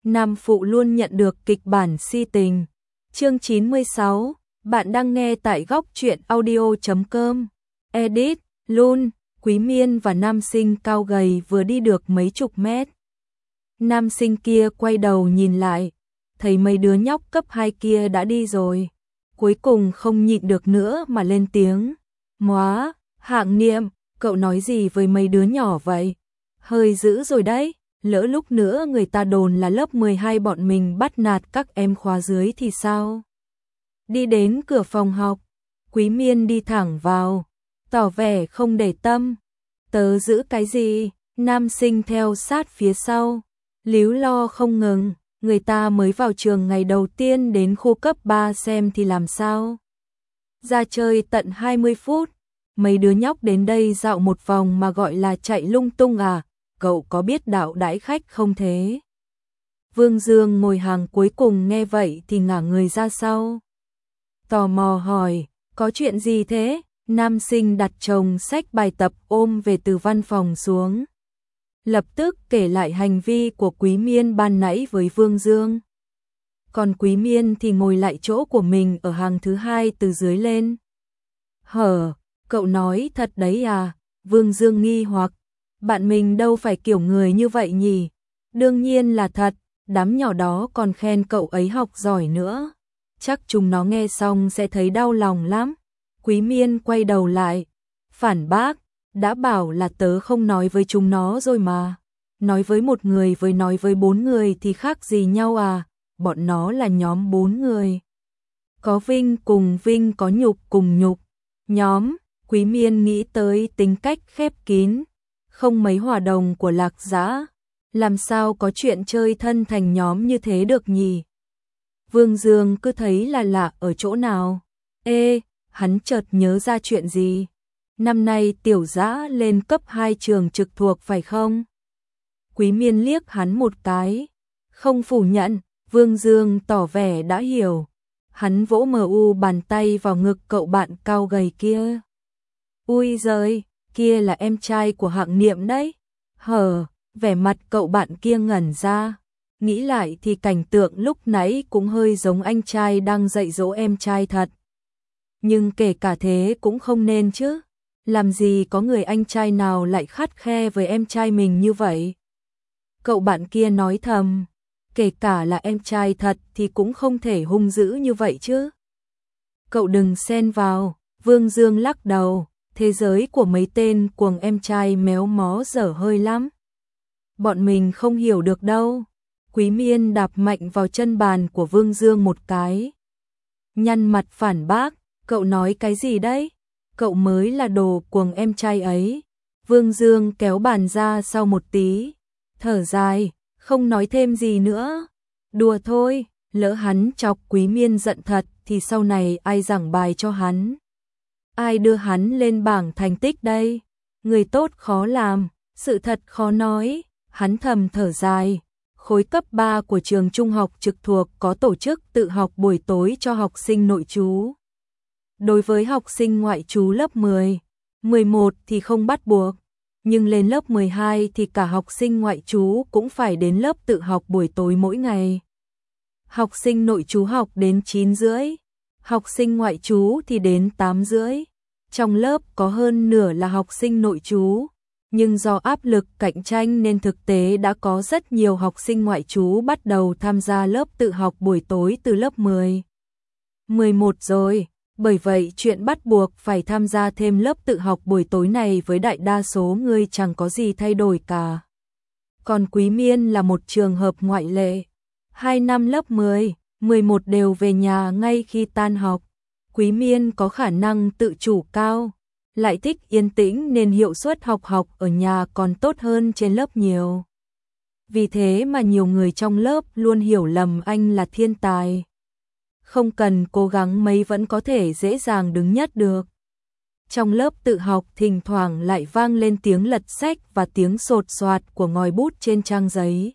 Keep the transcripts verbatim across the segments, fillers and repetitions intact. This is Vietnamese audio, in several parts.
Nam phụ luôn nhận được kịch bản si tình. Chương chín mươi sáu, bạn đang nghe tại góc truyện audio chấm com. Edit, Lun, Quý Miên và nam sinh cao gầy vừa đi được mấy chục mét. Nam sinh kia quay đầu nhìn lại, thấy mấy đứa nhóc cấp hai kia đã đi rồi. Cuối cùng không nhịn được nữa mà lên tiếng. Móa, Hạng Niệm, cậu nói gì với mấy đứa nhỏ vậy? Hơi dữ rồi đấy, lỡ lúc nữa người ta đồn là lớp mười hai bọn mình bắt nạt các em khóa dưới thì sao? Đi đến cửa phòng học, Quý Miên đi thẳng vào, tỏ vẻ không để tâm. Tớ giữ cái gì? Nam sinh theo sát phía sau, líu lo không ngừng, người ta mới vào trường ngày đầu tiên đến khu cấp ba xem thì làm sao? Ra chơi tận hai mươi phút, mấy đứa nhóc đến đây dạo một vòng mà gọi là chạy lung tung à? Cậu có biết đạo đãi khách không thế? Vương Dương ngồi hàng cuối cùng nghe vậy thì ngả người ra sau. Tò mò hỏi, có chuyện gì thế? Nam sinh đặt chồng sách bài tập ôm về từ văn phòng xuống. Lập tức kể lại hành vi của Quý Miên ban nãy với Vương Dương. Còn Quý Miên thì ngồi lại chỗ của mình ở hàng thứ hai từ dưới lên. Hở, cậu nói thật đấy à? Vương Dương nghi hoặc. Bạn mình đâu phải kiểu người như vậy nhỉ? Đương nhiên là thật, đám nhỏ đó còn khen cậu ấy học giỏi nữa. Chắc chúng nó nghe xong sẽ thấy đau lòng lắm. Quý Miên quay đầu lại, phản bác, đã bảo là tớ không nói với chúng nó rồi mà. Nói với một người với nói với bốn người thì khác gì nhau à? Bọn nó là nhóm bốn người. Có Vinh cùng Vinh, có Nhục cùng Nhục. Nhóm, Quý Miên nghĩ tới tính cách khép kín, không mấy hòa đồng của Lạc Dã. Làm sao có chuyện chơi thân thành nhóm như thế được nhỉ? Vương Dương cứ thấy là lạ ở chỗ nào. Ê, hắn chợt nhớ ra chuyện gì. Năm nay Tiểu Dã lên cấp hai trường trực thuộc phải không? Quý Miên liếc hắn một cái. Không phủ nhận, Vương Dương tỏ vẻ đã hiểu. Hắn vỗ mờ u bàn tay vào ngực cậu bạn cao gầy kia. Ui giời, kia là em trai của Hạng Niệm đấy. Hờ, vẻ mặt cậu bạn kia ngẩn ra. Nghĩ lại thì cảnh tượng lúc nãy cũng hơi giống anh trai đang dạy dỗ em trai thật. Nhưng kể cả thế cũng không nên chứ. Làm gì có người anh trai nào lại khắt khe với em trai mình như vậy? Cậu bạn kia nói thầm. Kể cả là em trai thật thì cũng không thể hung dữ như vậy chứ. Cậu đừng xen vào. Vương Dương lắc đầu. Thế giới của mấy tên cuồng em trai méo mó dở hơi lắm. Bọn mình không hiểu được đâu. Quý Miên đạp mạnh vào chân bàn của Vương Dương một cái. Nhăn mặt phản bác, cậu nói cái gì đấy? Cậu mới là đồ cuồng em trai ấy. Vương Dương kéo bàn ra sau một tí, thở dài, không nói thêm gì nữa. Đùa thôi, lỡ hắn chọc Quý Miên giận thật thì sau này ai giảng bài cho hắn? Ai đưa hắn lên bảng thành tích đây? Người tốt khó làm, sự thật khó nói. Hắn thầm thở dài. Khối cấp ba của trường trung học trực thuộc có tổ chức tự học buổi tối cho học sinh nội trú. Đối với học sinh ngoại trú lớp mười, mười một thì không bắt buộc, nhưng lên lớp mười hai thì cả học sinh ngoại trú cũng phải đến lớp tự học buổi tối mỗi ngày. Học sinh nội trú học đến chín rưỡi, học sinh ngoại trú thì đến tám rưỡi. Trong lớp có hơn nửa là học sinh nội trú. Nhưng do áp lực cạnh tranh nên thực tế đã có rất nhiều học sinh ngoại trú bắt đầu tham gia lớp tự học buổi tối từ lớp mười, mười một rồi. Bởi vậy chuyện bắt buộc phải tham gia thêm lớp tự học buổi tối này với đại đa số người chẳng có gì thay đổi cả. Còn Quý Miên là một trường hợp ngoại lệ. Hai năm lớp mười, mười một đều về nhà ngay khi tan học. Quý Miên có khả năng tự chủ cao, lại thích yên tĩnh nên hiệu suất học học ở nhà còn tốt hơn trên lớp nhiều. Vì thế mà nhiều người trong lớp luôn hiểu lầm anh là thiên tài. Không cần cố gắng mấy vẫn có thể dễ dàng đứng nhất được. Trong lớp tự học thỉnh thoảng lại vang lên tiếng lật sách và tiếng sột soạt của ngòi bút trên trang giấy.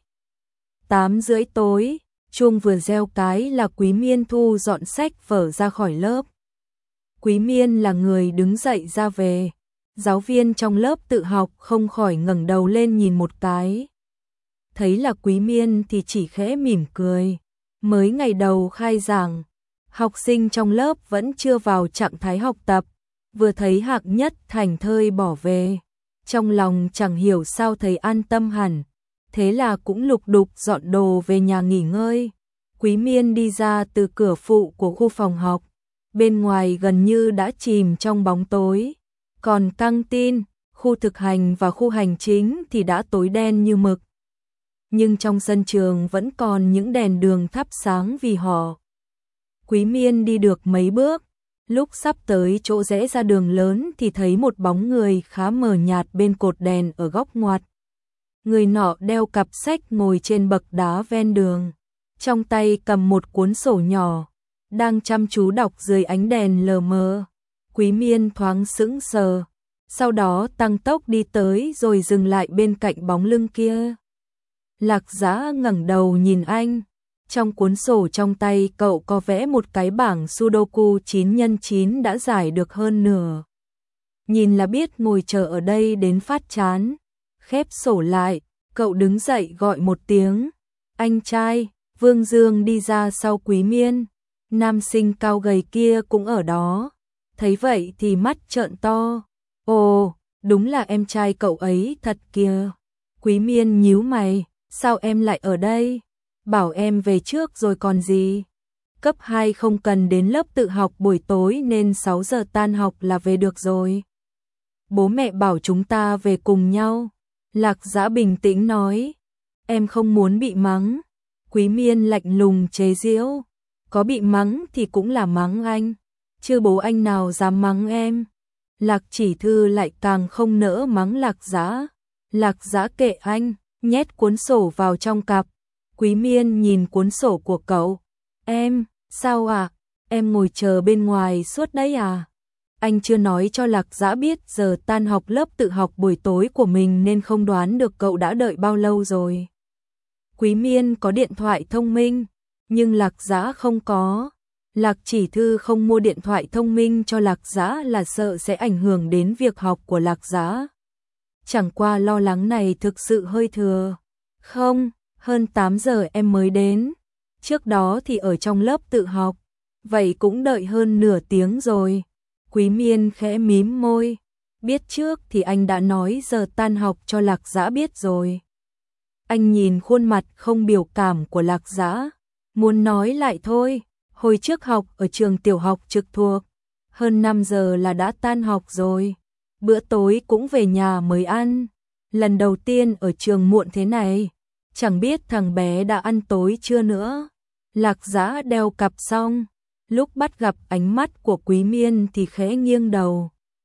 Tám rưỡi tối, chuông vừa reo cái là Quý Miên thu dọn sách vở ra khỏi lớp. Quý Miên là người đứng dậy ra về. Giáo viên trong lớp tự học không khỏi ngẩng đầu lên nhìn một cái. thấy là Quý Miên thì chỉ khẽ mỉm cười. Mới ngày đầu khai giảng, học sinh trong lớp vẫn chưa vào trạng thái học tập, vừa thấy Hạc Nhất thảnh thơi bỏ về, trong lòng chẳng hiểu sao thấy an tâm hẳn, thế là cũng lục đục dọn đồ về nhà nghỉ ngơi. Quý Miên đi ra từ cửa phụ của khu phòng học, bên ngoài gần như đã chìm trong bóng tối, còn căng tin, khu thực hành và khu hành chính thì đã tối đen như mực. Nhưng trong sân trường vẫn còn những đèn đường thắp sáng vì họ. Quý Miên đi được mấy bước, lúc sắp tới chỗ rẽ ra đường lớn thì thấy một bóng người khá mờ nhạt bên cột đèn ở góc ngoặt. Người nọ đeo cặp sách ngồi trên bậc đá ven đường, trong tay cầm một cuốn sổ nhỏ, đang chăm chú đọc dưới ánh đèn lờ mờ. Quý Miên thoáng sững sờ, sau đó tăng tốc đi tới rồi dừng lại bên cạnh bóng lưng kia. Lạc Dã ngẩng đầu nhìn anh, trong cuốn sổ trong tay cậu có vẽ một cái bảng Sudoku chín nhân chín đã giải được hơn nửa. Nhìn là biết ngồi chờ ở đây đến phát chán. Khép sổ lại, cậu đứng dậy gọi một tiếng. Anh trai. Vương Dương đi ra sau Quý Miên. Nam sinh cao gầy kia cũng ở đó. Thấy vậy thì mắt trợn to. Ồ, đúng là em trai cậu ấy thật kìa. Quý Miên nhíu mày. Sao em lại ở đây? Bảo em về trước rồi còn gì. Cấp hai không cần đến lớp tự học buổi tối nên sáu giờ tan học là về được rồi. Bố mẹ bảo chúng ta về cùng nhau. Lạc Dã bình tĩnh nói. Em không muốn bị mắng. Quý Miên lạnh lùng chế giễu. Có bị mắng thì cũng là mắng anh. Chứ bố anh nào dám mắng em. Lạc Chỉ Thư lại càng không nỡ mắng Lạc Dã. Lạc Dã kệ anh, nhét cuốn sổ vào trong cặp. Quý Miên nhìn cuốn sổ của cậu. Em, sao à? Em ngồi chờ bên ngoài suốt đấy à? Anh chưa nói cho Lạc Dã biết giờ tan học lớp tự học buổi tối của mình nên không đoán được cậu đã đợi bao lâu rồi. Quý Miên có điện thoại thông minh, nhưng Lạc Dã không có. Lạc Chỉ Thư không mua điện thoại thông minh cho Lạc Dã là sợ sẽ ảnh hưởng đến việc học của Lạc Dã. Chẳng qua lo lắng này thực sự hơi thừa. Không, hơn tám giờ em mới đến. Trước đó thì ở trong lớp tự học. Vậy cũng đợi hơn nửa tiếng rồi. Quý Miên khẽ mím môi. Biết trước thì anh đã nói giờ tan học cho Lạc Dã biết rồi. Anh nhìn khuôn mặt không biểu cảm của Lạc Dã. Muốn nói lại thôi. Hồi trước học ở trường tiểu học trực thuộc. Hơn năm giờ là đã tan học rồi. Bữa tối cũng về nhà mới ăn. Lần đầu tiên ở trường muộn thế này. Chẳng biết thằng bé đã ăn tối chưa nữa. Lạc Dã đeo cặp xong. Lúc bắt gặp ánh mắt của Quý Miên thì khẽ nghiêng đầu.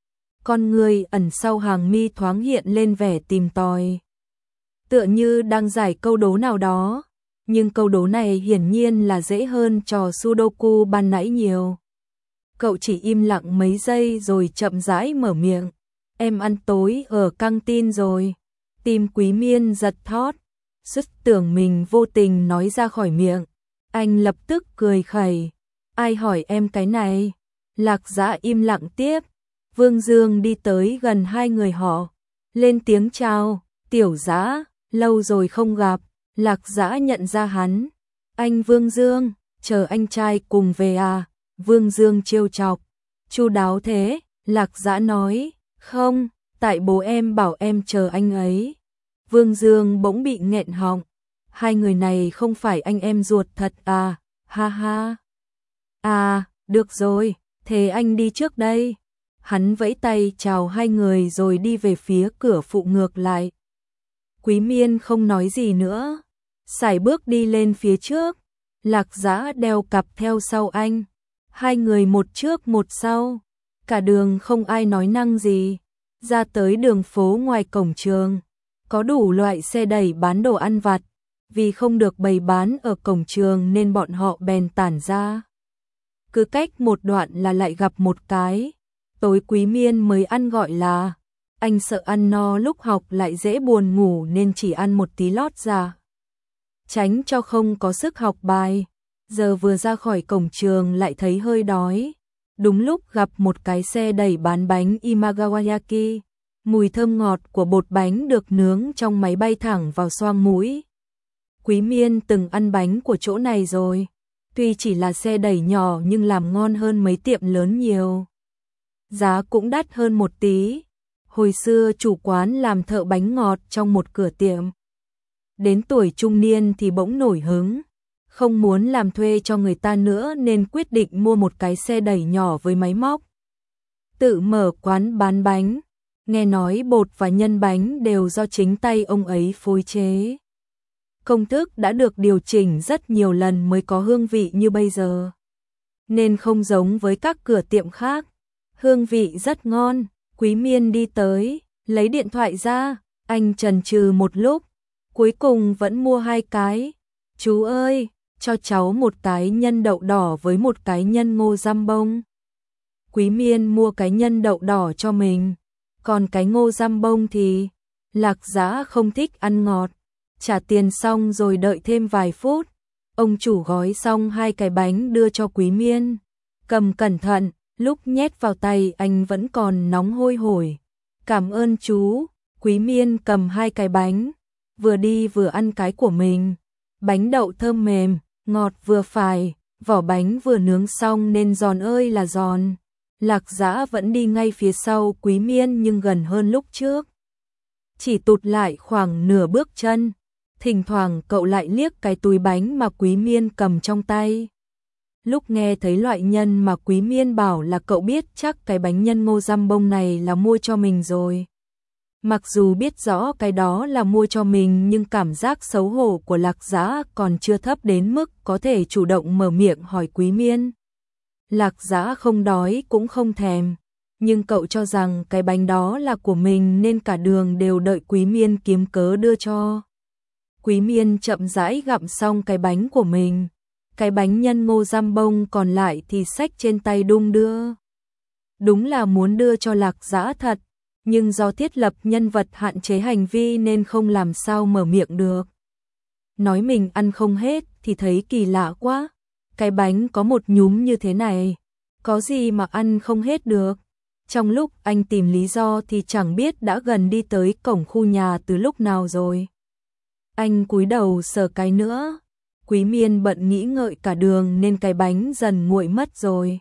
Con người ẩn sau hàng mi thoáng hiện lên vẻ tìm tòi. Tựa như đang giải câu đố nào đó. Nhưng câu đố này hiển nhiên là dễ hơn trò Sudoku ban nãy nhiều. Cậu chỉ im lặng mấy giây rồi chậm rãi mở miệng. Em ăn tối ở căng tin rồi. Tim Quý Miên giật thót. Sức tưởng mình vô tình nói ra khỏi miệng. Anh lập tức cười khẩy. Ai hỏi em cái này? Lạc Dã im lặng tiếp. Vương Dương đi tới gần hai người họ. Lên tiếng chào. Tiểu Dã, lâu rồi không gặp. Lạc Dã nhận ra hắn. Anh Vương Dương, chờ anh trai cùng về à? Vương Dương trêu chọc. Chu đáo thế, Lạc Dã nói. Không, tại bố em bảo em chờ anh ấy. Vương Dương bỗng bị nghẹn họng. Hai người này không phải anh em ruột thật à? Ha ha. À, được rồi, thế anh đi trước đây. Hắn vẫy tay chào hai người rồi đi về phía cửa phụ ngược lại. Quý Miên không nói gì nữa. Sải bước đi lên phía trước. Lạc Dã đeo cặp theo sau anh. Hai người một trước một sau. Cả đường không ai nói năng gì. Ra tới đường phố ngoài cổng trường. Có đủ loại xe đẩy bán đồ ăn vặt. Vì không được bày bán ở cổng trường nên bọn họ bèn tản ra. Cứ cách một đoạn là lại gặp một cái. Tối Quý Miên mới ăn gọi là. Anh sợ ăn no lúc học lại dễ buồn ngủ nên chỉ ăn một tí lót ra. Tránh cho không có sức học bài. Giờ vừa ra khỏi cổng trường lại thấy hơi đói. Đúng lúc gặp một cái xe đẩy bán bánh Imagawayaki. Mùi thơm ngọt của bột bánh được nướng trong máy bay thẳng vào xoang mũi. Quý Miên từng ăn bánh của chỗ này rồi, tuy chỉ là xe đẩy nhỏ nhưng làm ngon hơn mấy tiệm lớn nhiều. Giá cũng đắt hơn một tí. Hồi xưa chủ quán làm thợ bánh ngọt trong một cửa tiệm. Đến tuổi trung niên thì bỗng nổi hứng, không muốn làm thuê cho người ta nữa nên quyết định mua một cái xe đẩy nhỏ với máy móc. Tự mở quán bán bánh, nghe nói bột và nhân bánh đều do chính tay ông ấy phối chế. Công thức đã được điều chỉnh rất nhiều lần mới có hương vị như bây giờ, nên không giống với các cửa tiệm khác. Hương vị rất ngon. Quý Miên đi tới, lấy điện thoại ra, anh chần chừ một lúc, cuối cùng vẫn mua hai cái. Chú ơi, cho cháu một cái nhân đậu đỏ với một cái nhân ngô giam bông. Quý Miên mua cái nhân đậu đỏ cho mình, còn cái ngô giam bông thì Lạc Dã không thích ăn ngọt. Trả tiền xong rồi đợi thêm vài phút, ông chủ gói xong hai cái bánh đưa cho Quý Miên. Cầm cẩn thận, lúc nhét vào tay anh vẫn còn nóng hôi hổi. Cảm ơn chú. Quý Miên cầm hai cái bánh, vừa đi vừa ăn cái của mình. Bánh đậu thơm mềm, ngọt vừa phải, vỏ bánh vừa nướng xong nên giòn ơi là giòn. Lạc Dã vẫn đi ngay phía sau Quý Miên nhưng gần hơn lúc trước, chỉ tụt lại khoảng nửa bước chân. Thỉnh thoảng cậu lại liếc cái túi bánh mà Quý Miên cầm trong tay. Lúc nghe thấy loại nhân mà Quý Miên bảo là cậu biết chắc cái bánh nhân ngô giam bông này là mua cho mình rồi. Mặc dù biết rõ cái đó là mua cho mình nhưng cảm giác xấu hổ của Lạc Dã còn chưa thấp đến mức có thể chủ động mở miệng hỏi Quý Miên. Lạc Dã không đói cũng không thèm, nhưng cậu cho rằng cái bánh đó là của mình nên cả đường đều đợi Quý Miên kiếm cớ đưa cho. Quý Miên chậm rãi gặm xong cái bánh của mình, cái bánh nhân ngô giam bông còn lại thì xách trên tay đung đưa. Đúng là muốn đưa cho Lạc Dã thật, nhưng do thiết lập nhân vật hạn chế hành vi nên không làm sao mở miệng được. Nói mình ăn không hết thì thấy kỳ lạ quá, cái bánh có một nhúm như thế này, có gì mà ăn không hết được. Trong lúc anh tìm lý do thì chẳng biết đã gần đi tới cổng khu nhà từ lúc nào rồi. Anh cúi đầu sờ cái nữa. Quý Miên bận nghĩ ngợi cả đường nên cái bánh dần nguội mất rồi.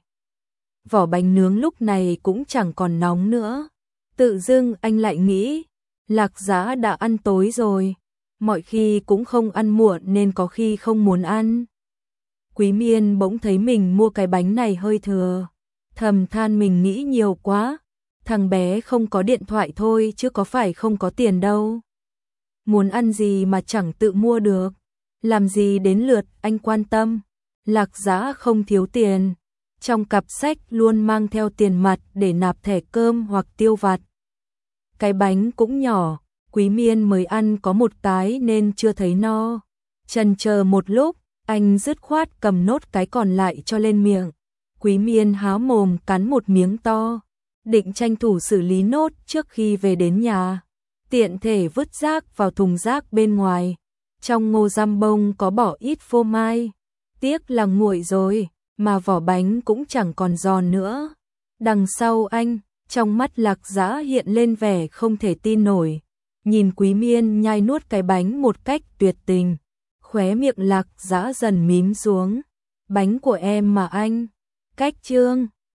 Vỏ bánh nướng lúc này cũng chẳng còn nóng nữa. Tự dưng anh lại nghĩ, Lạc Dã đã ăn tối rồi, mọi khi cũng không ăn muộn nên có khi không muốn ăn. Quý Miên bỗng thấy mình mua cái bánh này hơi thừa, thầm than mình nghĩ nhiều quá, thằng bé không có điện thoại thôi chứ có phải không có tiền đâu. Muốn ăn gì mà chẳng tự mua được, làm gì đến lượt anh quan tâm. Lạc Dã không thiếu tiền, trong cặp sách luôn mang theo tiền mặt để nạp thẻ cơm hoặc tiêu vặt. Cái bánh cũng nhỏ, Quý Miên mới ăn có một cái nên chưa thấy no. Chần chờ một lúc, anh dứt khoát cầm nốt cái còn lại cho lên miệng. Quý Miên há mồm cắn một miếng to, định tranh thủ xử lý nốt trước khi về đến nhà. Tiện thể vứt rác vào thùng rác bên ngoài. Trong ngô giam bông có bỏ ít phô mai, tiếc là nguội rồi, mà vỏ bánh cũng chẳng còn giòn nữa. Đằng sau anh, trong mắt Lạc Dã hiện lên vẻ không thể tin nổi, nhìn Quý Miên nhai nuốt cái bánh một cách tuyệt tình. Khóe miệng Lạc Dã dần mím xuống. Bánh của em mà anh. Cách chương